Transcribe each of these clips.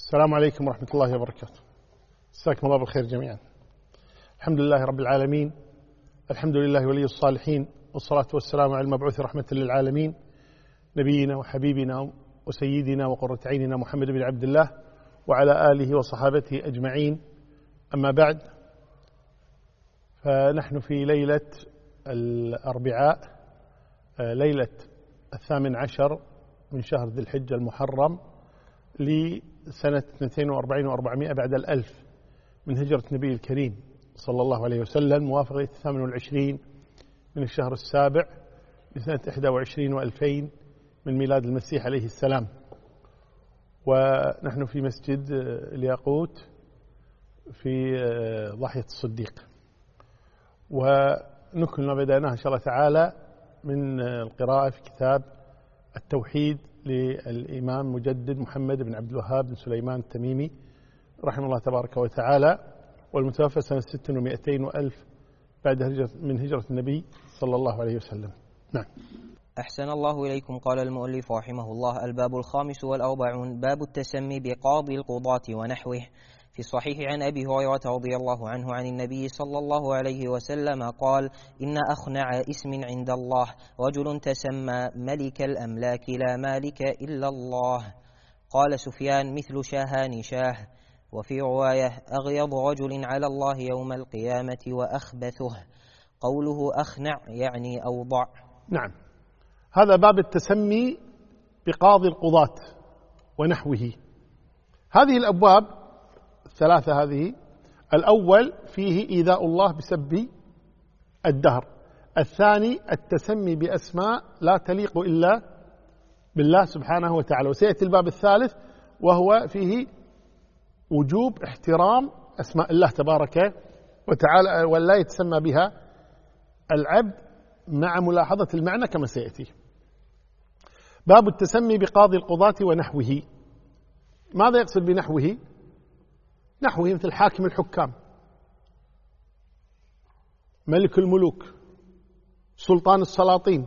السلام عليكم ورحمة الله وبركاته. مساكم الله بالخير جميعا. الحمد لله رب العالمين، الحمد لله ولي الصالحين، والصلاة والسلام على المبعوث رحمة للعالمين نبينا وحبيبنا وسيدنا وقرة عيننا محمد بن عبد الله وعلى آله وصحابته أجمعين. أما بعد، فنحن في ليلة الأربعاء، ليلة 18 من شهر ذي الحجة المحرم لسنة 42 و400 بعد الألف من هجرة النبي الكريم صلى الله عليه وسلم، موافقة 28 من الشهر السابع لسنة 21 و2000 من ميلاد المسيح عليه السلام. ونحن في مسجد الياقوت في ضاحية الصديق، ونكمل ما بدأناه إن شاء الله تعالى من القراءة في كتاب التوحيد للإمام مجدد محمد بن عبد الوهاب بن سليمان التميمي رحمه الله تبارك وتعالى، والمتوفى سنة 600 وألف بعد من هجرة النبي صلى الله عليه وسلم. نعم. أحسن الله إليكم. قال المؤلف رحمه الله: الباب 45 باب التسمي بقاضي القضاة ونحوه. في الصحيح عن أبي هريرة رضي الله عنه عن النبي صلى الله عليه وسلم قال: إن أخنع اسم عند الله رجل تسمى ملك الأملاك لا مالك إلا الله. قال سفيان: مثل شاهان شاه. وفي رواية: أغيض رجل على الله يوم القيامة وأخبثه. قوله أخنع يعني أوضع. نعم، هذا باب التسمي بقاضي القضاة ونحوه. هذه الأبواب الثلاثة هذه، الأول فيه إيذاء الله بسب الدهر، الثاني التسمي بأسماء لا تليق إلا بالله سبحانه وتعالى، وسيأتي الباب الثالث وهو فيه وجوب احترام أسماء الله تبارك وتعالى ولا يتسمى بها العبد مع ملاحظة المعنى كما سيأتي. باب التسمي بقاضي القضاة ونحوه. ماذا يقصد بنحوه؟ نحوه مثل حاكم الحكام، ملك الملوك، سلطان السلاطين،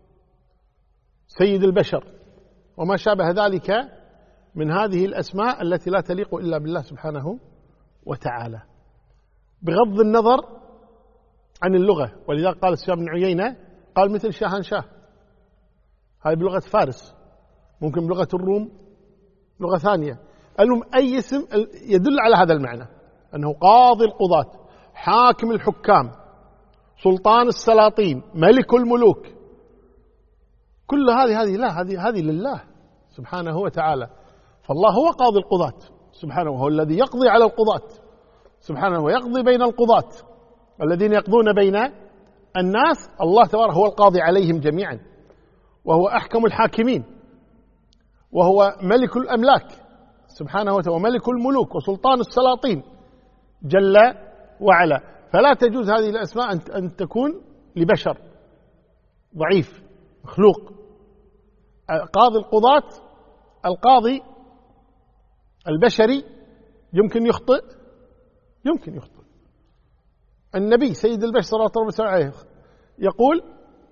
سيد البشر، وما شابه ذلك من هذه الأسماء التي لا تليق إلا بالله سبحانه وتعالى، بغض النظر عن اللغة. ولذلك قال سفيان بن عيينة قال مثل شاهان شاه، هذه بلغة فارس، ممكن بلغة الروم لغة ثانية. المهم أي اسم يدل على هذا المعنى، أنه قاضي القضاة، حاكم الحكام، سلطان السلاطين، ملك الملوك، كل هذه لا، هذه لله سبحانه وتعالى. فالله هو قاضي القضاة سبحانه، وهو الذي يقضي على القضاة سبحانه ويقضي بين القضاة الذين يقضون بين الناس. الله تبارك هو القاضي عليهم جميعا، وهو أحكم الحاكمين، وهو ملك الأملاك سبحانه وتعالى، وملك الملوك، وسلطان السلاطين جل وعلا. فلا تجوز هذه الأسماء أن تكون لبشر ضعيف مخلوق. قاضي القضاة، القاضي البشري يمكن يخطئ، يمكن يخطئ. النبي سيد البشر صلى الله عليه وسلم يقول: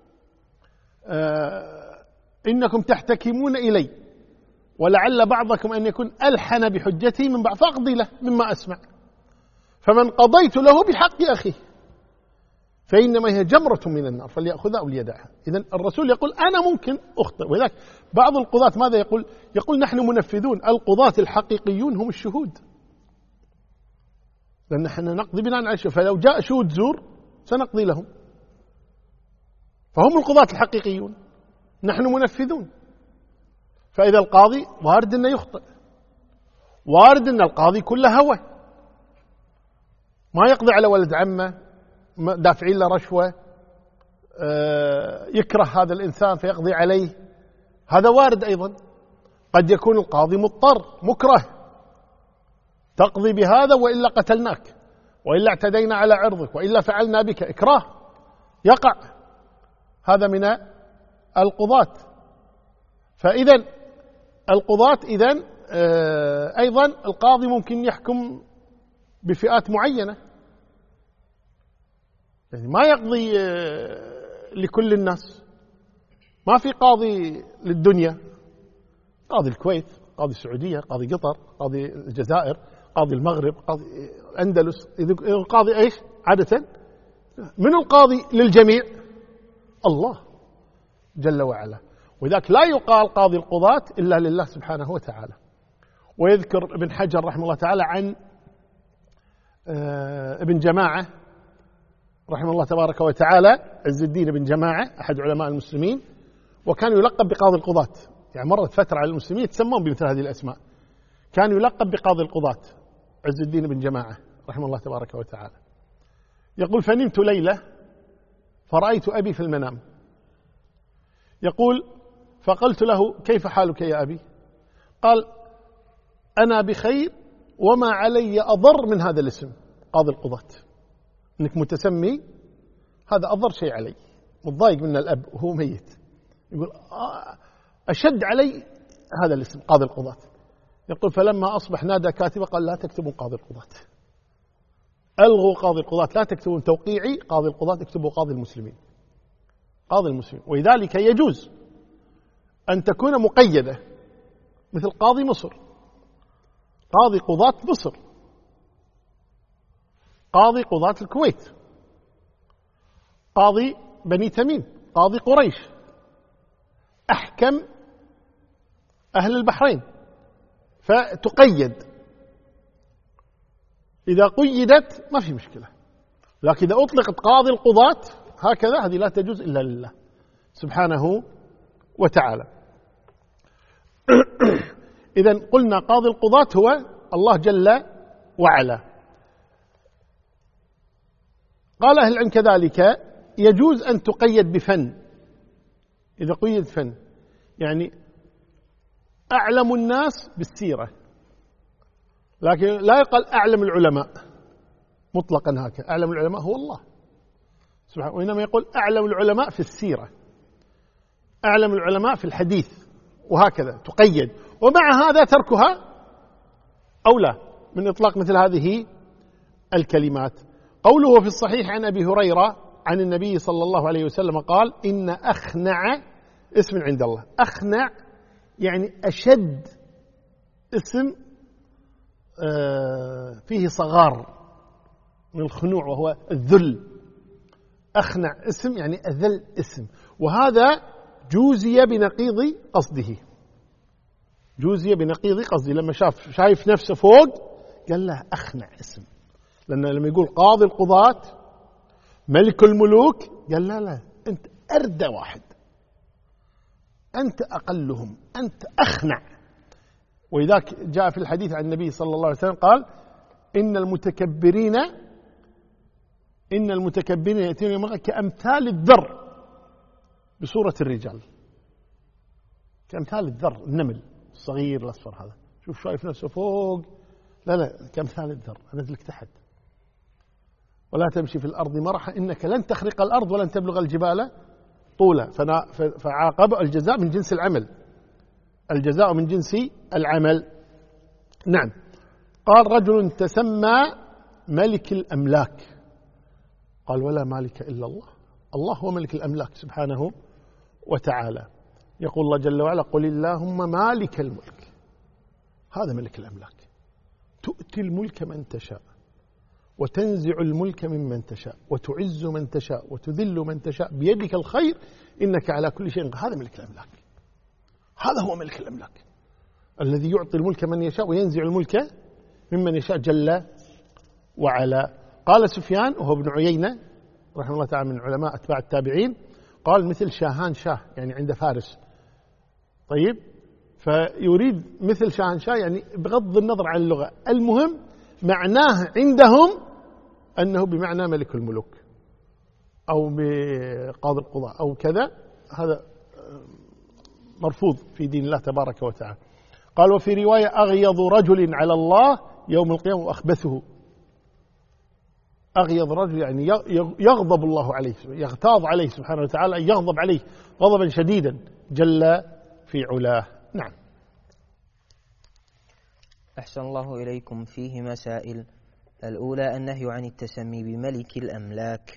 إنكم تحتكمون إلي ولعل بعضكم أن يكون ألحن بحجتي من بعض، فأقضي له مما أسمع، فمن قضيت له بحق أخيه فإنما هي جمرة من النار فليأخذها أو ليدعها. إذن الرسول يقول أنا ممكن أخطئ. ولذلك بعض القضاة ماذا يقول؟ يقول نحن منفذون، القضاة الحقيقيون هم الشهود، لأن نحن نقضي بناء على الشهود، فلو جاء شهود زور سنقضي لهم، فهم القضاة الحقيقيون، نحن منفذون. فإذا القاضي وارد أنه يخطئ، وارد أن القاضي كله هوى، ما يقضي على ولد عمه، دافعين له رشوة، يكره هذا الإنسان فيقضي عليه، هذا وارد أيضا. قد يكون القاضي مضطر مكره، تقضي بهذا وإلا قتلناك، وإلا اعتدينا على عرضك، وإلا فعلنا بك، إكراه يقع، هذا من القضاة. فإذا القضاة إذن أيضا القاضي ممكن يحكم بفئات معينة، يعني ما يقضي لكل الناس. ما في قاضي للدنيا، قاضي الكويت، قاضي السعودية، قاضي قطر، قاضي الجزائر، قاضي المغرب، قاضي الأندلس. القاضي إيش عادة؟ من القاضي للجميع؟ الله جل وعلا. وذاك لا يقال قاضي القضاة إلا لله سبحانه وتعالى. ويذكر ابن حجر رحمه الله تعالى عن ابن جماعة رحمه الله تبارك وتعالى، عز الدين بن جماعة أحد علماء المسلمين، وكان يلقب بقاضي القضاة. يعني مرت فترة على المسلمين يتسمون بمثل هذه الأسماء. كان يلقب بقاضي القضاة عز الدين بن جماعة رحمه الله تبارك وتعالى. يقول: فنمت ليلة فرأيت أبي في المنام. يقول: فقلت له: كيف حالك يا أبي؟ قال: أنا بخير وما علي أضر من هذا الاسم قاضي القضاة. إنك متسمي هذا أضر شيء علي، متضايق من الأب وهو ميت. يقول: أشد علي هذا الاسم قاضي القضاة. يقول: فلما أصبح نادى كاتبه قال: لا تكتبون قاضي القضاة، ألغوا قاضي القضاة، لا تكتبون توقيعي قاضي القضاة، اكتبوا قاضي المسلمين. قاضي المسلمين. ولذلك يجوز أن تكون مقيدة مثل قاضي مصر، قاضي قضاة مصر، قاضي قضاة الكويت، قاضي بني تميم، قاضي قريش، أحكم أهل البحرين، فتقيد. إذا قيدت ما في مشكلة، لكن إذا أطلقت قاضي القضاة هكذا هذه لا تجوز إلا لله سبحانه وتعالى. إذن قلنا قاضي القضاة هو الله جل وعلا. قال أهل العلم كذلك يجوز أن تقيد بفن. إذا قيد فن يعني أعلم الناس بالسيرة، لكن لا يقال أعلم العلماء مطلقا هكذا. أعلم العلماء هو الله سبحانه، وإنما يقول أعلم العلماء في السيرة، أعلم العلماء في الحديث، وهكذا تقيد. ومع هذا تركها أولى من إطلاق مثل هذه الكلمات. قوله في الصحيح عن أبي هريرة عن النبي صلى الله عليه وسلم قال: إن أخنع اسم عند الله. أخنع يعني أشد اسم فيه صغار من الخنوع وهو الذل. أخنع اسم يعني أذل اسم، وهذا جوزي بنقيض قصده. جوزي بنقيض قصده، لما شايف نفسه فوق قال له أخنع اسم. لأنه لما يقول قاضي القضاة ملك الملوك قال لا أنت أردى واحد، أنت أقلهم، أنت أخنع. ولذلك جاء في الحديث عن النبي صلى الله عليه وسلم قال: إن المتكبرين يأتون يوم القيامة كأمثال الذر بصورة الرجال. كأمثال الذر، النمل الصغير الأصفر هذا، شوف شايف نفسه فوق، لا كأمثال الذر، أنزلك تحت. ولا تمشي في الأرض مرحا إنك لن تخرق الأرض ولن تبلغ الجبال طولا. فعاقب الجزاء من جنس العمل، الجزاء من جنس العمل. نعم. قال: رجل تسمى ملك الأملاك. قال: ولا مالك إلا الله. الله هو ملك الأملاك سبحانه وتعالى. يقول الله جل وعلا: قل اللهم مالك الملك. هذا ملك الأملاك، تؤتي الملك من تشاء وتنزع الملك ممن تشاء وتعز من تشاء وتذل من تشاء بيدك الخير إنك على كل شيء قدير. هذا ملك الأملاك، هذا هو ملك الأملاك الذي يعطي الملك من يشاء وينزع الملك ممن يشاء جل وعلا. قال سفيان وهو ابن عيينة رحمه الله تعالى من علماء أتباع التابعين، قال: مثل شاهان شاه، يعني عند فارس. طيب، فيريد مثل شاهان شاه يعني بغض النظر عن اللغة، المهم معناه عندهم أنه بمعنى ملك الملوك أو بقاضي القضاء أو كذا. هذا مرفوض في دين الله تبارك وتعالى. قال: وفي رواية: أغيض رجل على الله يوم القيامة وأخبثه. أغيض رجل يعني يغضب الله عليه، يغتاظ عليه سبحانه وتعالى، يغضب عليه غضبا شديدا جل في علاه. نعم. أحسن الله إليكم. فيه مسائل. الأولى: النهي عن التسمي بملك الأملاك.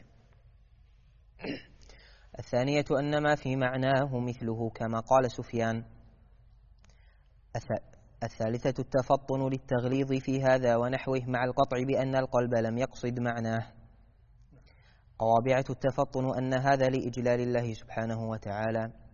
الثانية: أن ما في معناه مثله كما قال سفيان. الثالثة التفطن للتغليظ في هذا ونحوه مع القطع بأن القلب لم يقصد معناه. الرابعة التفطن أن هذا لإجلال الله سبحانه وتعالى.